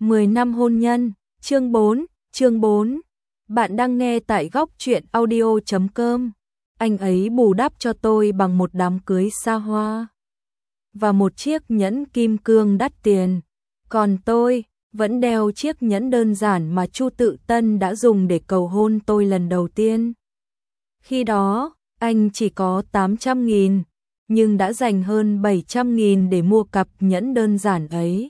10 năm hôn nhân, chương 4. Bạn đang nghe tại góc truyện audio.com. Anh ấy bù đắp cho tôi bằng một đám cưới xa hoa và một chiếc nhẫn kim cương đắt tiền. Còn tôi vẫn đeo chiếc nhẫn đơn giản mà Chu Tự Tân đã dùng để cầu hôn tôi lần đầu tiên. Khi đó, anh chỉ có 800.000, nhưng đã dành hơn 700.000 để mua cặp nhẫn đơn giản ấy.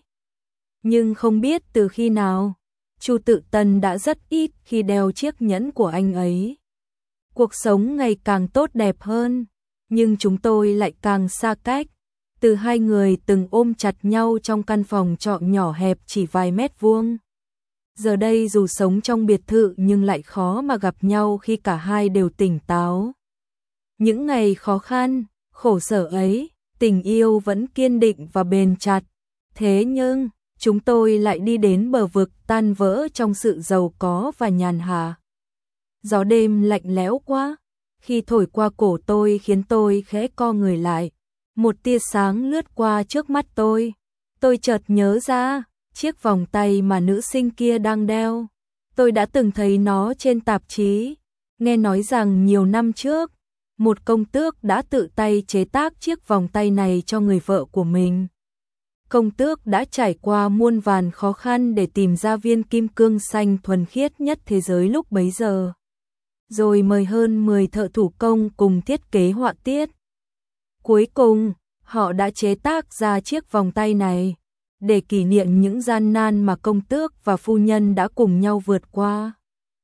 Nhưng không biết từ khi nào, Chu Tự Tân đã rất ít khi đeo chiếc nhẫn của anh ấy. Cuộc sống ngày càng tốt đẹp hơn, nhưng chúng tôi lại càng xa cách. Từ hai người từng ôm chặt nhau trong căn phòng trọ nhỏ hẹp chỉ vài mét vuông. Giờ đây dù sống trong biệt thự nhưng lại khó mà gặp nhau khi cả hai đều tỉnh táo. Những ngày khó khăn, khổ sở ấy, tình yêu vẫn kiên định và bền chặt. Thế nhưng, chúng tôi lại đi đến bờ vực tan vỡ trong sự giàu có và nhàn hạ. Gió đêm lạnh lẽo quá, khi thổi qua cổ tôi khiến tôi khẽ co người lại. Một tia sáng lướt qua trước mắt tôi. Tôi chợt nhớ ra, chiếc vòng tay mà nữ sinh kia đang đeo. Tôi đã từng thấy nó trên tạp chí. Nghe nói rằng nhiều năm trước, một công tước đã tự tay chế tác chiếc vòng tay này cho người vợ của mình. Công tước đã trải qua muôn vàn khó khăn để tìm ra viên kim cương xanh thuần khiết nhất thế giới lúc bấy giờ. Rồi mời hơn 10 thợ thủ công cùng thiết kế họa tiết. Cuối cùng, họ đã chế tác ra chiếc vòng tay này, để kỷ niệm những gian nan mà công tước và phu nhân đã cùng nhau vượt qua.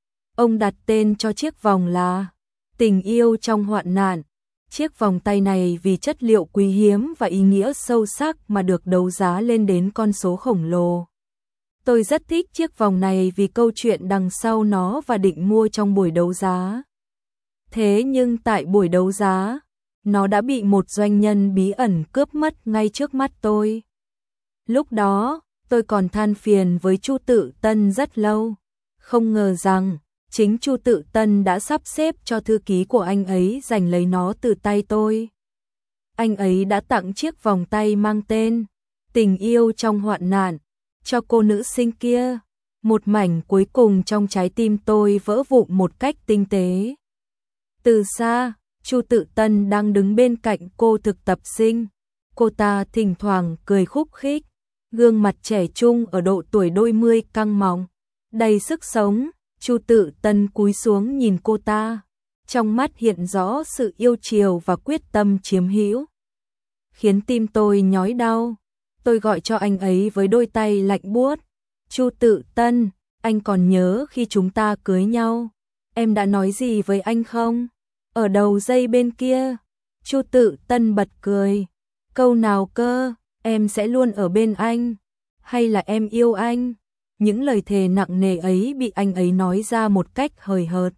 Ông đặt tên cho chiếc vòng là Tình yêu trong hoạn nạn. Chiếc vòng tay này vì chất liệu quý hiếm và ý nghĩa sâu sắc mà được đấu giá lên đến con số khổng lồ. Tôi rất thích chiếc vòng này vì câu chuyện đằng sau nó và định mua trong buổi đấu giá. Thế nhưng tại buổi đấu giá, nó đã bị một doanh nhân bí ẩn cướp mất ngay trước mắt tôi. Lúc đó, tôi còn than phiền với Chu Tự Tân rất lâu. Không ngờ rằng, chính Chu Tự Tân đã sắp xếp cho thư ký của anh ấy giành lấy nó từ tay tôi. Anh ấy đã tặng chiếc vòng tay mang tên Tình yêu trong hoạn nạn cho cô nữ sinh kia. Một mảnh cuối cùng trong trái tim tôi vỡ vụn một cách tinh tế. Từ xa, Chu Tự Tân đang đứng bên cạnh cô thực tập sinh. Cô ta thỉnh thoảng cười khúc khích, gương mặt trẻ trung ở độ tuổi đôi mươi căng mọng, đầy sức sống. Chu Tự Tân cúi xuống nhìn cô ta, trong mắt hiện rõ sự yêu chiều và quyết tâm chiếm hữu, khiến tim tôi nhói đau. Tôi gọi cho anh ấy với đôi tay lạnh buốt. Chu Tự Tân, anh còn nhớ khi chúng ta cưới nhau, em đã nói gì với anh không? Ở đầu dây bên kia, Chu Tự Tân bật cười. Câu nào cơ? Em sẽ luôn ở bên anh, hay là em yêu anh? Những lời thề nặng nề ấy bị anh ấy nói ra một cách hời hợt.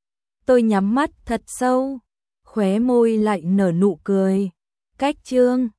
Tôi nhắm mắt thật sâu, khóe môi lại nở nụ cười. Cách chương